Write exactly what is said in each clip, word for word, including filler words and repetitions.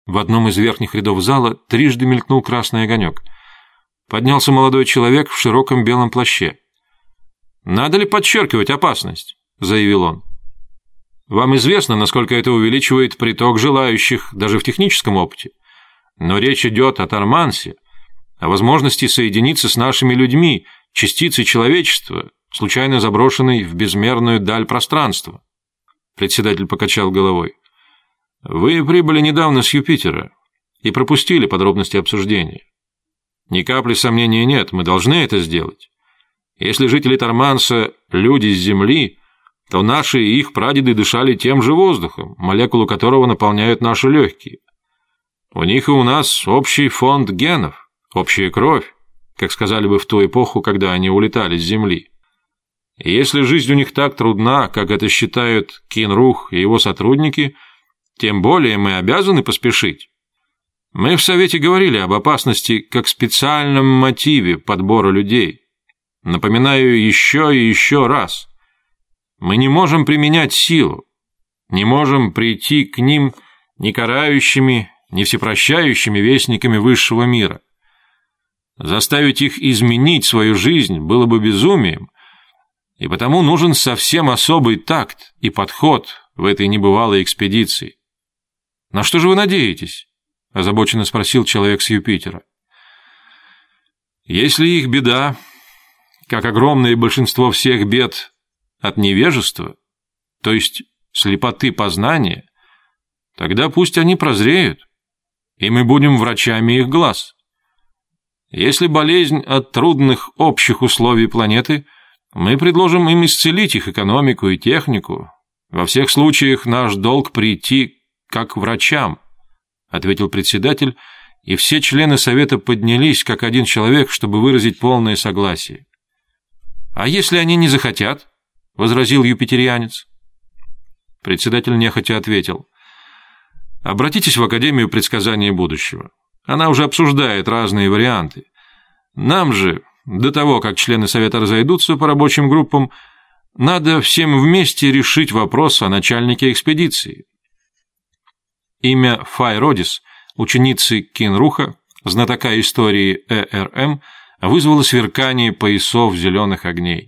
В одном из верхних рядов зала трижды мелькнул красный огонек. Поднялся молодой человек в широком белом плаще. «Надо ли подчеркивать опасность?» – заявил он. «Вам известно, насколько это увеличивает приток желающих даже в техническом опыте. Но речь идет о Тормансе, о возможности соединиться с нашими людьми, частицей человечества, случайно заброшенной в безмерную даль пространства». Председатель покачал головой. «Вы прибыли недавно с Юпитера и пропустили подробности обсуждения. Ни капли сомнения нет, мы должны это сделать. Если жители Торманса – люди с Земли, то наши и их прадеды дышали тем же воздухом, молекулы которого наполняют наши легкие. У них и у нас общий фонд генов, общая кровь, как сказали бы в ту эпоху, когда они улетали с Земли. И если жизнь у них так трудна, как это считают Кинрух и его сотрудники, тем более мы обязаны поспешить. Мы в Совете говорили об опасности как специальном мотиве подбора людей. Напоминаю еще и еще раз. Мы не можем применять силу, не можем прийти к ним ни карающими, ни всепрощающими вестниками высшего мира. Заставить их изменить свою жизнь было бы безумием, и потому нужен совсем особый такт и подход в этой небывалой экспедиции. «На что же вы надеетесь?» – озабоченно спросил человек с Юпитера. «Если их беда, как огромное большинство всех бед, от невежества, то есть слепоты познания, тогда пусть они прозреют, и мы будем врачами их глаз. Если болезнь от трудных общих условий планеты, мы предложим им исцелить их экономику и технику. Во всех случаях наш долг прийти как к врачам», — ответил председатель, и все члены Совета поднялись как один человек, чтобы выразить полное согласие. «А если они не захотят?» — возразил юпитерианец. Председатель нехотя ответил. «Обратитесь в Академию предсказания будущего. Она уже обсуждает разные варианты. Нам же, до того, как члены Совета разойдутся по рабочим группам, надо всем вместе решить вопрос о начальнике экспедиции». Имя Фай Родис, ученицы Кинруха, знатока истории Э Р М, вызвало сверкание поясов зеленых огней.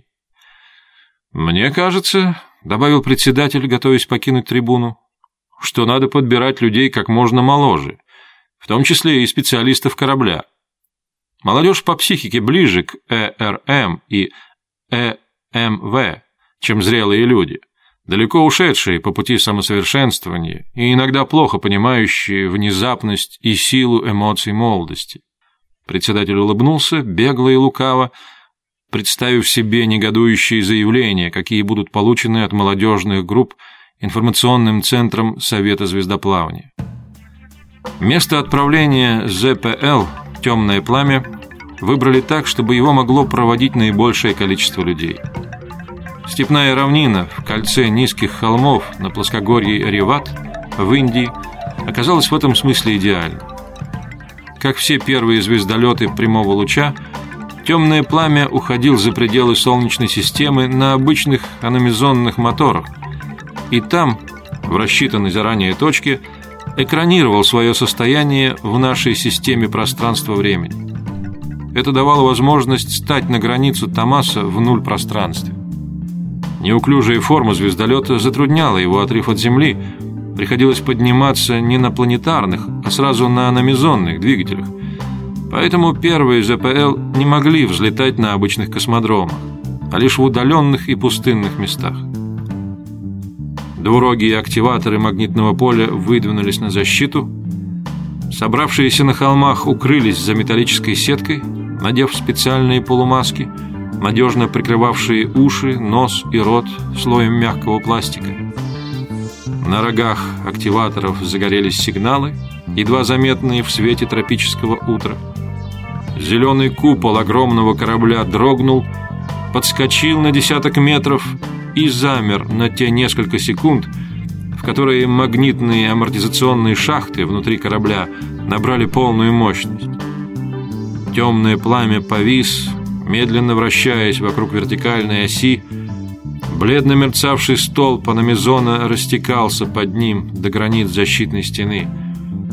«Мне кажется, — добавил председатель, готовясь покинуть трибуну, — что надо подбирать людей как можно моложе, в том числе и специалистов корабля. Молодежь по психике ближе к Э Р М и Э М В, чем зрелые люди, далеко ушедшие по пути самосовершенствования и иногда плохо понимающие внезапность и силу эмоций молодости». Председатель улыбнулся, бегло и лукаво, представив себе негодующие заявления, какие будут получены от молодежных групп информационным центром Совета звездоплавания. Место отправления З П Л «Темное пламя» выбрали так, чтобы его могло проводить наибольшее количество людей. Степная равнина в кольце низких холмов на плоскогорье Реват в Индии оказалась в этом смысле идеальной. Как все первые звездолеты прямого луча, «Темное пламя» уходил за пределы Солнечной системы на обычных аномизонных моторах, и там, в рассчитанной заранее точке, экранировал свое состояние в нашей системе пространства-времени. Это давало возможность стать на границу Томаса в нуль пространстве. Неуклюжая форма звездолета затрудняла его отрыв от Земли, приходилось подниматься не на планетарных, а сразу на аномизонных двигателях. Поэтому первые З П Л не могли взлетать на обычных космодромах, а лишь в удаленных и пустынных местах. Двурогие активаторы магнитного поля выдвинулись на защиту. Собравшиеся на холмах укрылись за металлической сеткой, надев специальные полумаски, надежно прикрывавшие уши, нос и рот слоем мягкого пластика. На рогах активаторов загорелись сигналы, едва заметные в свете тропического утра. Зеленый купол огромного корабля дрогнул, подскочил на десяток метров и замер на те несколько секунд, в которые магнитные амортизационные шахты внутри корабля набрали полную мощность. Темное пламя повис, медленно вращаясь вокруг вертикальной оси. Бледно мерцавший столб аномизона растекался под ним до границ защитной стены.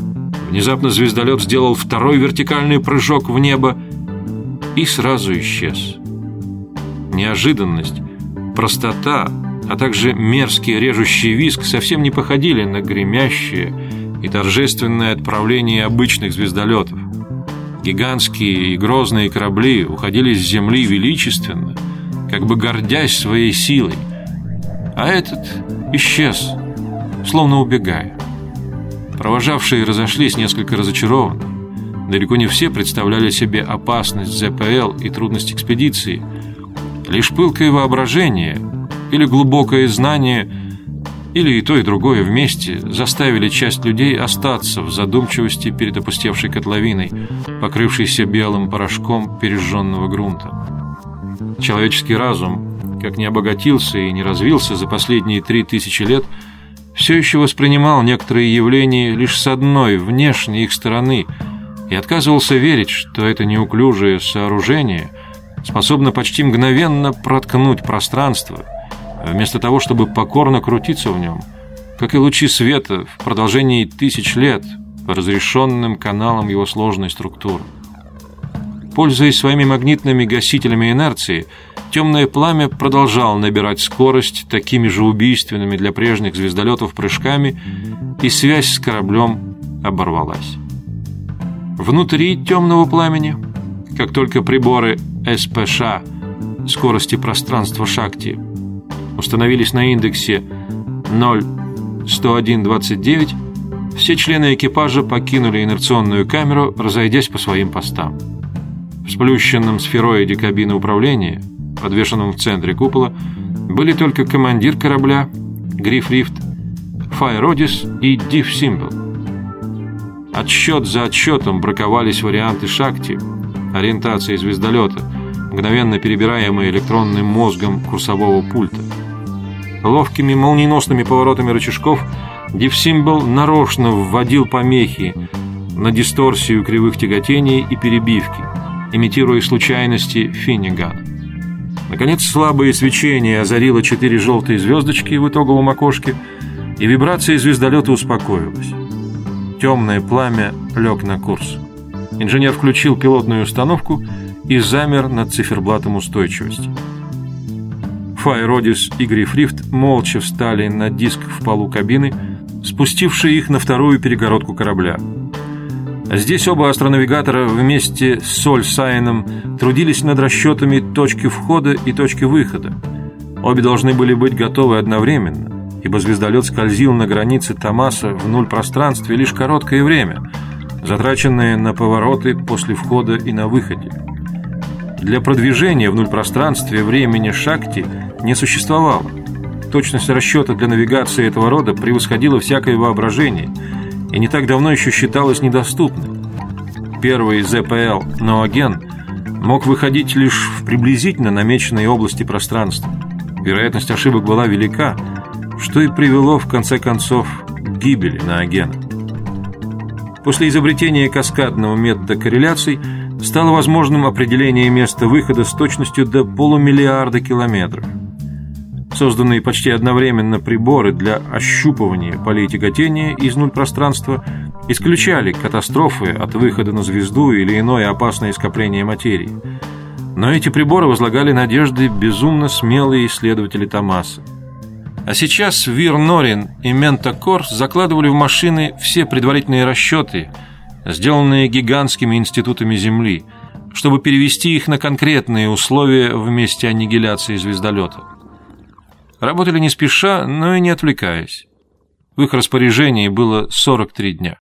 Внезапно звездолет сделал второй вертикальный прыжок в небо и сразу исчез. Неожиданность, простота, а также мерзкий режущий визг совсем не походили на гремящее и торжественное отправление обычных звездолетов. Гигантские и грозные корабли уходили с Земли величественно, как бы гордясь своей силой, а этот исчез, словно убегая. Провожавшие разошлись несколько разочарованно. Далеко не все представляли себе опасность зэ пэ эл и трудность экспедиции. Лишь пылкое воображение или глубокое знание, или и то, и другое вместе заставили часть людей остаться в задумчивости перед опустевшей котловиной, покрывшейся белым порошком пережженного грунта. Человеческий разум, как не обогатился и не развился за последние три тысячи лет, все еще воспринимал некоторые явления лишь с одной, внешней их стороны, и отказывался верить, что это неуклюжее сооружение способно почти мгновенно проткнуть пространство, вместо того, чтобы покорно крутиться в нем, как и лучи света в продолжении тысяч лет по разрешенным каналам его сложной структуры. Пользуясь своими магнитными гасителями инерции, темное пламя продолжало набирать скорость такими же убийственными для прежних звездолетов прыжками, и связь с кораблем оборвалась. Внутри темного пламени, как только приборы эс пэ ша скорости пространства Шакти установились на индексе ноль сто один двадцать девять, все члены экипажа покинули инерционную камеру, разойдясь по своим постам. В сплющенном сфероиде кабины управления, подвешенном в центре купола, были только командир корабля, Гриф Рифт, Файр Одис и Див Симбл. Отсчет за отсчетом браковались варианты Шакти, ориентации звездолета, мгновенно перебираемые электронным мозгом курсового пульта. Ловкими молниеносными поворотами рычажков Див Симбл нарочно вводил помехи на дисторсию кривых тяготений и перебивки, имитируя случайности Финнигана. Наконец, слабое свечение озарило четыре желтые звездочки в итоговом окошке, и вибрация звездолета успокоилась. Темное пламя лег на курс. Инженер включил пилотную установку и замер над циферблатом устойчивости. Файр Одис и Гриф Рифт молча встали на диск в полу кабины, спустивший их на вторую перегородку корабля. Здесь оба астронавигатора вместе с Соль Сайеном трудились над расчетами точки входа и точки выхода. Обе должны были быть готовы одновременно, ибо звездолет скользил на границе Томаса в нуль пространстве лишь короткое время, затраченное на повороты после входа и на выходе. Для продвижения в нуль пространстве времени Шакти не существовало. Точность расчета для навигации этого рода превосходила всякое воображение и не так давно еще считалась недоступной. Первый зэ пэ эл Ноаген мог выходить лишь в приблизительно намеченные области пространства. Вероятность ошибок была велика, что и привело в конце концов к гибели Ноагена. После изобретения каскадного метода корреляций стало возможным определение места выхода с точностью до полумиллиарда километров. Созданные почти одновременно приборы для ощупывания полей тяготения из нуль пространства исключали катастрофы от выхода на звезду или иное опасное скопление материи. Но эти приборы возлагали надежды безумно смелые исследователи Томаса. А сейчас Вир Норин и Мента Корс закладывали в машины все предварительные расчеты, сделанные гигантскими институтами Земли, чтобы перевести их на конкретные условия в месте аннигиляции звездолета. Работали не спеша, но и не отвлекаясь. В их распоряжении было сорок три дня.